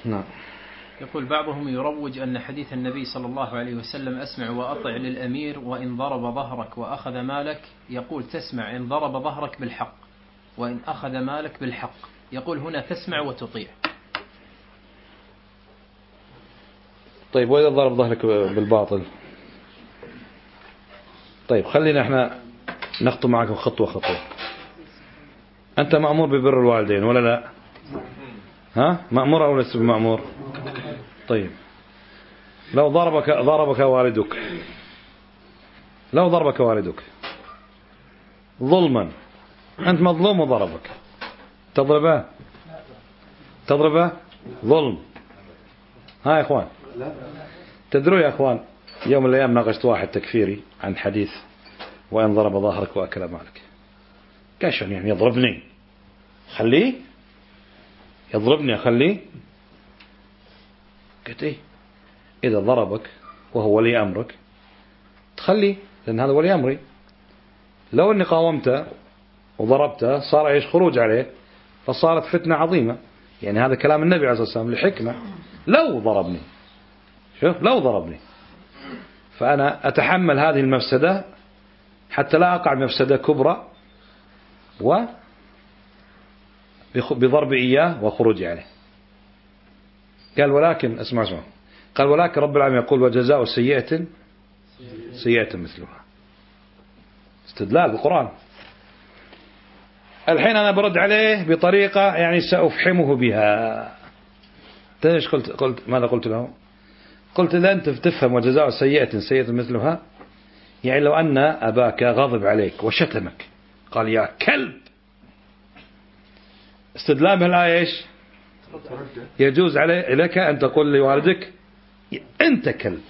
نعم. يقول بعضهم يروج أن حديث النبي صلى الله عليه وسلم أسمع وأطع للأمير وإن ضرب ظهرك وأخذ مالك، يقول تسمع إن ضرب ظهرك بالحق وإن أخذ مالك بالحق، يقول هنا تسمع وتطيع. طيب وإذا ضرب ظهرك بالباطل؟ طيب خلينا احنا نخطو معكم خطوة خطوة. أنت مأمور ببر الوالدين ولا لا؟ ها؟ مأمور أو لست بمأمور؟ طيب لو ضربك والدك، لو ضربك والدك ظلما، أنت مظلوم وضربك، تضربه ظلم. ها يا إخوان، تدروا يا إخوان يوم من الأيام ناقشت واحد تكفيري عن حديث وإن ضرب ظهرك وأكل مالك. كيف يعني يضربني خليه يضربني أخليه؟ قلت إيه، إذا ضربك وهو ولي أمرك تخليه، لأن هذا ولي أمري. لو أني قاومته وضربته صار إيش خروج عليه، فصارت فتنة عظيمة. يعني هذا كلام النبي عليه الصلاة والسلام لحكمة. لو ضربني، شوف لو ضربني، فأنا أتحمل هذه المفسدة حتى لا أقع مفسدة كبرى بضرب إياه وخروج عليه. قال ولكن اسمع قال ولكن رب العالمين يقول وجزاء سيئة سيئة مثلها. استدلال بالقرآن. الحين أنا برد عليه بطريقة يعني سأفحمه بها. ايش قلت ماذا قلت له؟ قلت إذا أنت تفهم وجزاء سيئة سيئة مثلها، يعني لو أن أباك غضب عليك وشتمك قال يا كلب، استدلال بهالآية إيش؟ يجوز لك أن تقول لوالدك أنت كلب.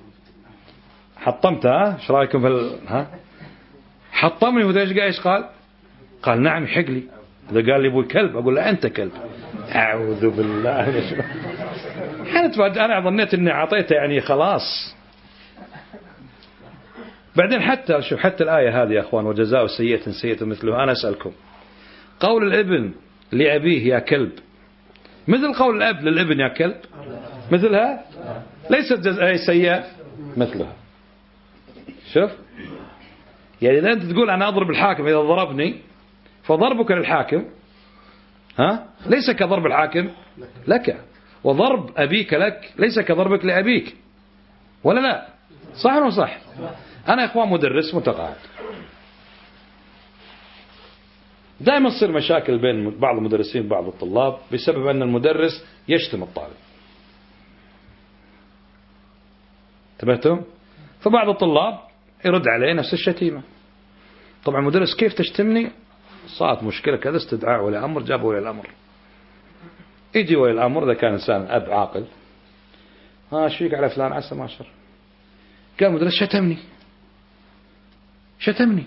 حطمتها، ايش رايكم في حطمني ودايش ايش قال نعم يحق لي. إذا قال لي أبوي كلب أقول له أنت كلب. أعوذ بالله. أنا ظنيت أني أعطيته يعني خلاص. بعدين حتى شوف حتى الآية هذه يا أخوان وجزاء سيئة سيئة مثلها، أنا أسألكم قول الابن لأبيه يا كلب مثل قول الأب للابن يا كلب؟ مثلها؟ ليست جزاء سيئة مثلها. شوف يعني إذا أنت تقول أنا أضرب الحاكم إذا ضربني، فضربك للحاكم ليس كضرب الحاكم لك، وضرب أبيك لك ليس كضربك لأبيك، ولا لا؟ صح ولا صح؟ أنا يا إخوان مدرس متقاعد، دائما تصير مشاكل بين بعض المدرسين وبعض الطلاب بسبب أن المدرس يشتم الطالب. انتبهتم؟ فبعض الطلاب يرد عليه نفس الشتيمة. طبعا المدرس كيف تشتمني؟ صارت مشكلة كذا، استدعاء ولي الأمر، جابوا ولي الأمر. يجي ولي الأمر إذا كان إنسان أب عاقل، ايش فيك على فلان عسى ما شر؟ قال المدرس شتمني شتم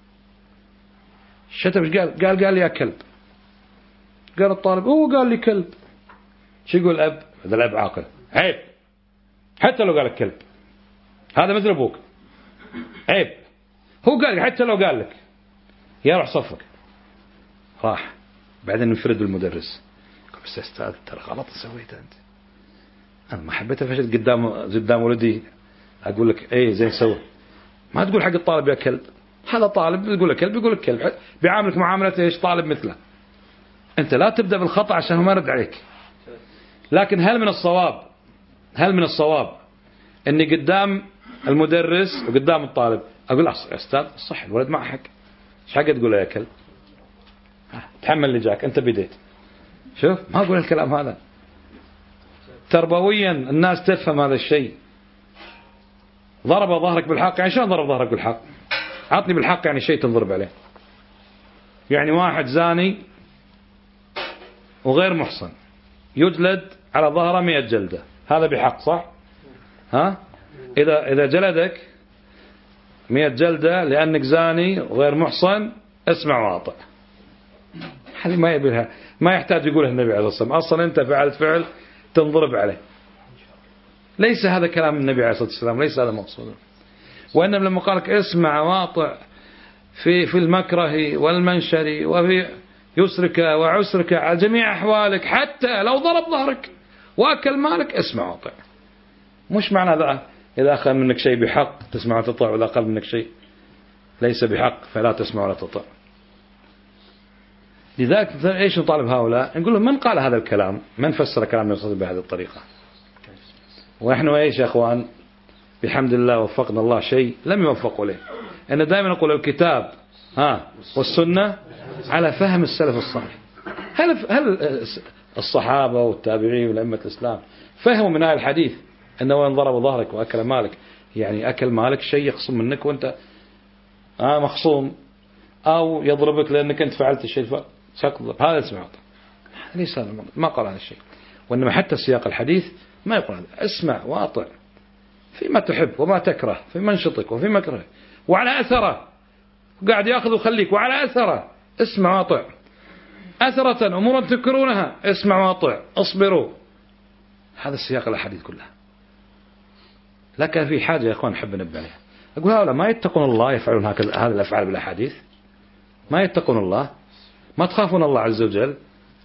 قال لي يا كلب. قال الطالب هو قال لي كلب. شو يقول الأب؟ هذا الأب عاقل، عيب حتى لو قال لك كلب، هذا مثل أبوك، عيب. هو قال حتى لو قال لك يا روح صفك. راح بعدين نفرد بالمدرس قال بس أستاذ ترى غلط سويته أنت، أنا ما حبيت أفشل قدام ولدي أقول لك إيه زين سوي. ما تقول حق الطالب يا كلب، هذا طالب يقول لك كلب يقول لك كلب، بيعاملك معاملة إيش طالب مثله. أنت لا تبدأ بالخطأ عشان هو ما يرد عليك. لكن هل من الصواب أني قدام المدرس وقدام الطالب أقول يا أستاذ صح الولد معه حق، إيش حق تقول له يا كلب؟ تحمل اللي جاك أنت بديت. شوف ما أقول الكلام هذا. تربويا الناس تفهم هذا الشيء. ضرب ظهرك بالحق يعني شلون ضرب ظهرك بالحق؟ عطني بالحق يعني شيء تنضرب عليه. يعني واحد زاني وغير محصن يجلد على ظهره 100 جلدة، هذا بحق صح؟ إذا جلدك 100 جلدة لأنك زاني وغير محصن اسمع واطع. هذه ما يبيلها، ما يحتاج يقولها النبي عليه الصلاة والسلام. أصلا أنت فعلت فعل تنضرب عليه. ليس هذا كلام النبي عليه الصلاة والسلام، ليس هذا مقصوده. وإنما لما قالك اسمع واطع في المكره والمنشر وفي يسرك وعسرك على جميع أحوالك حتى لو ضرب ظهرك وأكل مالك اسمع وأطع. مش معنى هذا إذا أخذ منك شيء بحق تسمع وتطع، وإذا أخذ منك شيء ليس بحق فلا تسمع ولا تطع. لذلك إيش نطالب هؤلاء؟ نقول لهم من قال هذا الكلام؟ من فسر كلام النبي صلى الله عليه وسلم بهذه الطريقة؟ ونحن إيش يا أخوان بحمد الله وفقنا الله شيء لم يوفقوا له. أنا دائما أقول الكتاب والسنة على فهم السلف الصالح. هل الصحابة والتابعين والأئمة الإسلام فهموا من آية الحديث أنه إن ضرب ظهرك وأكل مالك، يعني أكل مالك شيء يخصم منك وأنت مخصوم، أو يضربك لأنك أنت فعلت الشيء فتضرب، هذا اسمع. ليس هذا ما قال هذا الشيء. وإنما حتى سياق الحديث ما يقول هذا. اسمع وأطع فيما تحب وما تكره، في منشطك وفي مكره، وعلى أثره قاعد يأخذ وخليك، وعلى أثره اسمع وأطع. أثرة أمورا تذكرونها اسمع وأطع، اصبروا. هذا السياق الأحاديث كلها. لكن في حاجة يا أخوان نحب ننبه عليها. أقول هؤلاء ما يتقون الله يفعلون هذه الأفعال بالأحاديث؟ ما يتقون الله؟ ما تخافون الله عز وجل؟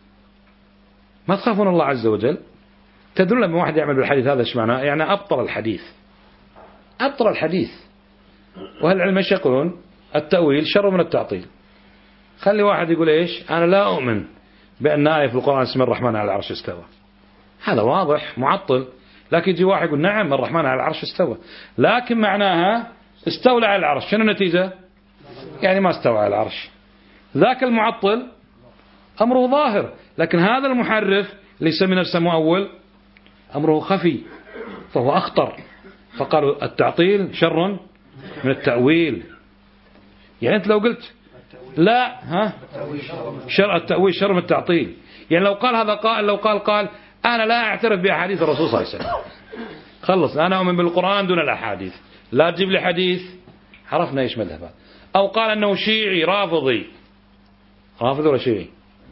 ما تخافون الله عز وجل؟ تدرون لما واحد يعمل بالحديث هذا ايش معناه؟ يعني أبطل الحديث. أبطل الحديث. وهل العلم ايش يقولون؟ التأويل شر من التعطيل. خلي واحد يقول ايش؟ أنا لا أؤمن بأن آية في القرآن اسم الرحمن على العرش استوى. هذا واضح معطل. لكن يجي واحد يقول نعم الرحمن على العرش استوى، لكن معناها استولى على العرش. شنو النتيجة؟ يعني ما استوى على العرش. ذاك المعطل أمره ظاهر، لكن هذا المحرف اللي يسمي نفسه مؤول أمره خفي فهو أخطر. فقالوا التعطيل شر من التأويل. يعني أنت لو قلت لا التأويل شر من التعطيل، يعني لو قال هذا قائل، لو قال أنا لا أعترف بأحاديث الرسول صلى الله عليه وسلم، خلص أنا أؤمن بالقرآن دون الأحاديث، لا تجيب لي حديث، عرفنا إيش مذهبه. أو قال أنه شيعي رافضي ولا شيعي؟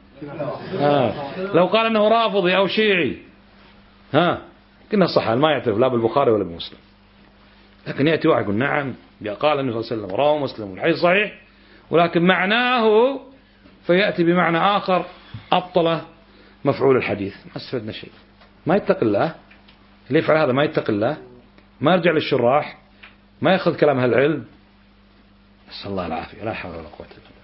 لو قال أنه رافضي أو شيعي كنا صح ما يعترف لا بالبخاري ولا بمسلم. لكن يأتي واحد يقول نعم قال النبي صلى الله عليه وسلم رواه مسلم والحديث صحيح، ولكن معناه فيأتي بمعنى آخر أبطله مفعول الحديث. ما استفدنا شيء. ما يتق الله اللي يفعل هذا، ما يتق الله، ما يرجع للشراح، ما يأخذ كلام أهل العلم. نسأل الله العافية. لا حول ولا قوة إلا بالله.